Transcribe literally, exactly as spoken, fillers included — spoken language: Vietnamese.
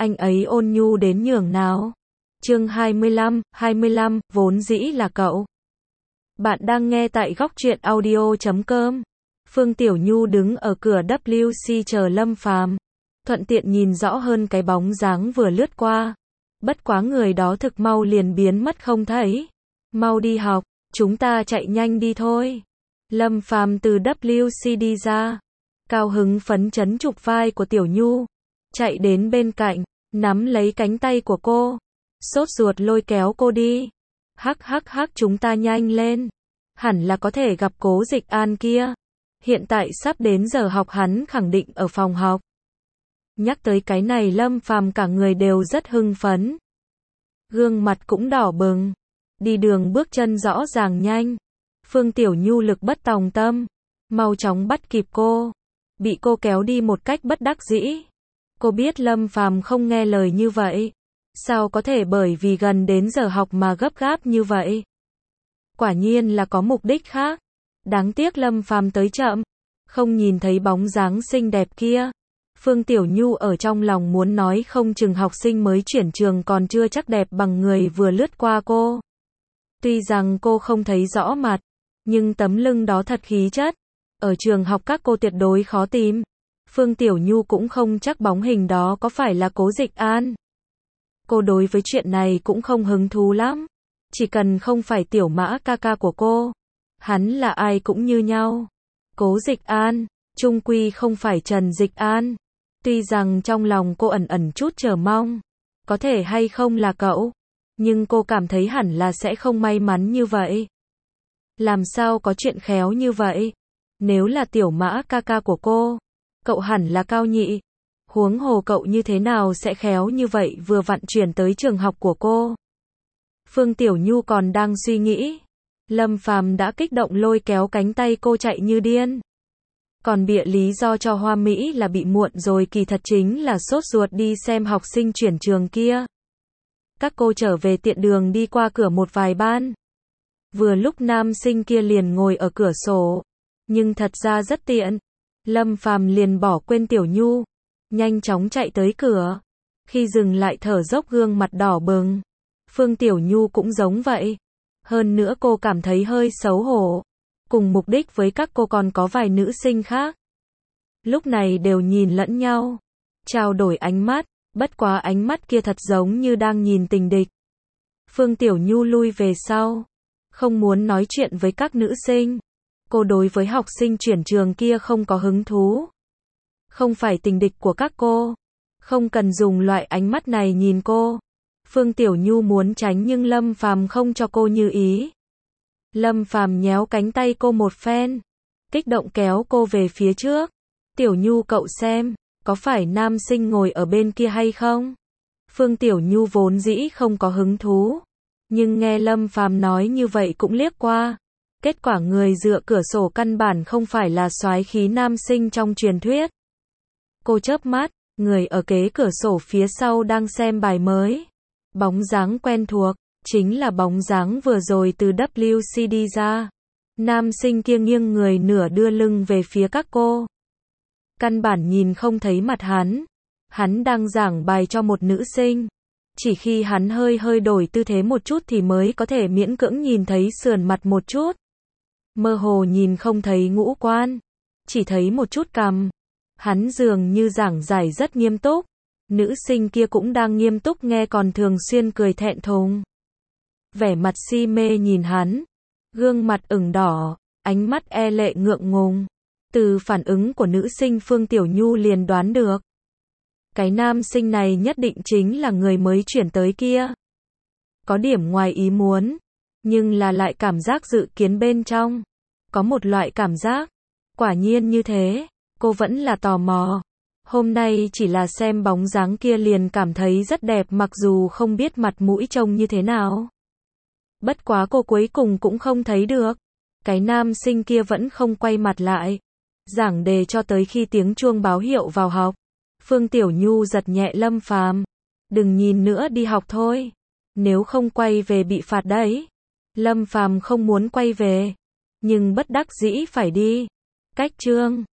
anh ấy ôn nhu đến nhường nào. Chương hai mươi lăm, hai mươi lăm, vốn dĩ là cậu. Bạn đang nghe tại góc truyện audio chấm com. Phương Tiểu Nhu đứng ở cửa W C chờ Lâm Phàm, thuận tiện nhìn rõ hơn cái bóng dáng vừa lướt qua. Bất quá người đó thực mau liền biến mất không thấy. Mau đi học, chúng ta chạy nhanh đi thôi. Lâm Phàm từ W C đi ra, cao hứng phấn chấn chụp vai của Tiểu Nhu, chạy đến bên cạnh, nắm lấy cánh tay của cô, sốt ruột lôi kéo cô đi. Hắc hắc hắc, chúng ta nhanh lên, hẳn là có thể gặp Cố Dịch An kia. Hiện tại sắp đến giờ học, hắn khẳng định ở phòng học. Nhắc tới cái này Lâm Phàm cả người đều rất hưng phấn, gương mặt cũng đỏ bừng, đi đường bước chân rõ ràng nhanh. Phương Tiểu Nhu lực bất tòng tâm, mau chóng bắt kịp cô, bị cô kéo đi một cách bất đắc dĩ. Cô biết Lâm Phàm không nghe lời như vậy, sao có thể bởi vì gần đến giờ học mà gấp gáp như vậy. Quả nhiên là có mục đích khác. Đáng tiếc Lâm Phàm tới chậm, không nhìn thấy bóng dáng xinh đẹp kia. Phương Tiểu Nhu ở trong lòng muốn nói không chừng học sinh mới chuyển trường còn chưa chắc đẹp bằng người vừa lướt qua cô. Tuy rằng cô không thấy rõ mặt, nhưng tấm lưng đó thật khí chất. Ở trường học các cô tuyệt đối khó tìm. Phương Tiểu Nhu cũng không chắc bóng hình đó có phải là Cố Dịch An. Cô đối với chuyện này cũng không hứng thú lắm. Chỉ cần không phải Tiểu Mã ca ca của cô, hắn là ai cũng như nhau. Cố Dịch An, chung quy không phải Trần Dịch An. Tuy rằng trong lòng cô ẩn ẩn chút chờ mong, có thể hay không là cậu, nhưng cô cảm thấy hẳn là sẽ không may mắn như vậy. Làm sao có chuyện khéo như vậy? Nếu là Tiểu Mã ca ca của cô, cậu hẳn là Cao Nhị. Huống hồ cậu như thế nào sẽ khéo như vậy vừa vặn chuyển tới trường học của cô. Phương Tiểu Nhu còn đang suy nghĩ, Lâm Phàm đã kích động lôi kéo cánh tay cô chạy như điên. Còn bịa lý do cho hoa mỹ là bị muộn rồi, kỳ thật chính là sốt ruột đi xem học sinh chuyển trường kia. Các cô trở về tiện đường đi qua cửa một vài ban. Vừa lúc nam sinh kia liền ngồi ở cửa sổ, nhưng thật ra rất tiện. Lâm Phàm liền bỏ quên Tiểu Nhu, nhanh chóng chạy tới cửa. Khi dừng lại thở dốc, gương mặt đỏ bừng. Phương Tiểu Nhu cũng giống vậy. Hơn nữa cô cảm thấy hơi xấu hổ. Cùng mục đích với các cô còn có vài nữ sinh khác. Lúc này đều nhìn lẫn nhau, trao đổi ánh mắt, bất quá ánh mắt kia thật giống như đang nhìn tình địch. Phương Tiểu Nhu lui về sau, không muốn nói chuyện với các nữ sinh. Cô đối với học sinh chuyển trường kia không có hứng thú. Không phải tình địch của các cô, không cần dùng loại ánh mắt này nhìn cô. Phương Tiểu Nhu muốn tránh nhưng Lâm Phàm không cho cô như ý. Lâm Phàm nhéo cánh tay cô một phen, kích động kéo cô về phía trước. Tiểu Nhu, cậu xem, có phải nam sinh ngồi ở bên kia hay không? Phương Tiểu Nhu vốn dĩ không có hứng thú, nhưng nghe Lâm Phàm nói như vậy cũng liếc qua. Kết quả người dựa cửa sổ căn bản không phải là soái khí nam sinh trong truyền thuyết. Cô chớp mắt, người ở kế cửa sổ phía sau đang xem bài mới. Bóng dáng quen thuộc, chính là bóng dáng vừa rồi từ W C đi ra. Nam sinh kia nghiêng người nửa đưa lưng về phía các cô. Căn bản nhìn không thấy mặt hắn. Hắn đang giảng bài cho một nữ sinh. Chỉ khi hắn hơi hơi đổi tư thế một chút thì mới có thể miễn cưỡng nhìn thấy sườn mặt một chút. Mơ hồ nhìn không thấy ngũ quan, chỉ thấy một chút cằm. Hắn dường như giảng giải rất nghiêm túc. Nữ sinh kia cũng đang nghiêm túc nghe còn thường xuyên cười thẹn thùng. Vẻ mặt si mê nhìn hắn, gương mặt ửng đỏ, ánh mắt e lệ ngượng ngùng. Từ phản ứng của nữ sinh Phương Tiểu Nhu liền đoán được. Cái nam sinh này nhất định chính là người mới chuyển tới kia. Có điểm ngoài ý muốn, nhưng là lại cảm giác dự kiến bên trong. Có một loại cảm giác, quả nhiên như thế, cô vẫn là tò mò. Hôm nay chỉ là xem bóng dáng kia liền cảm thấy rất đẹp mặc dù không biết mặt mũi trông như thế nào. Bất quá cô cuối cùng cũng không thấy được. Cái nam sinh kia vẫn không quay mặt lại. Giảng đề cho tới khi tiếng chuông báo hiệu vào học. Phương Tiểu Nhu giật nhẹ Lâm Phàm. Đừng nhìn nữa, đi học thôi. Nếu không quay về bị phạt đấy. Lâm Phàm không muốn quay về, nhưng bất đắc dĩ phải đi. Cách chương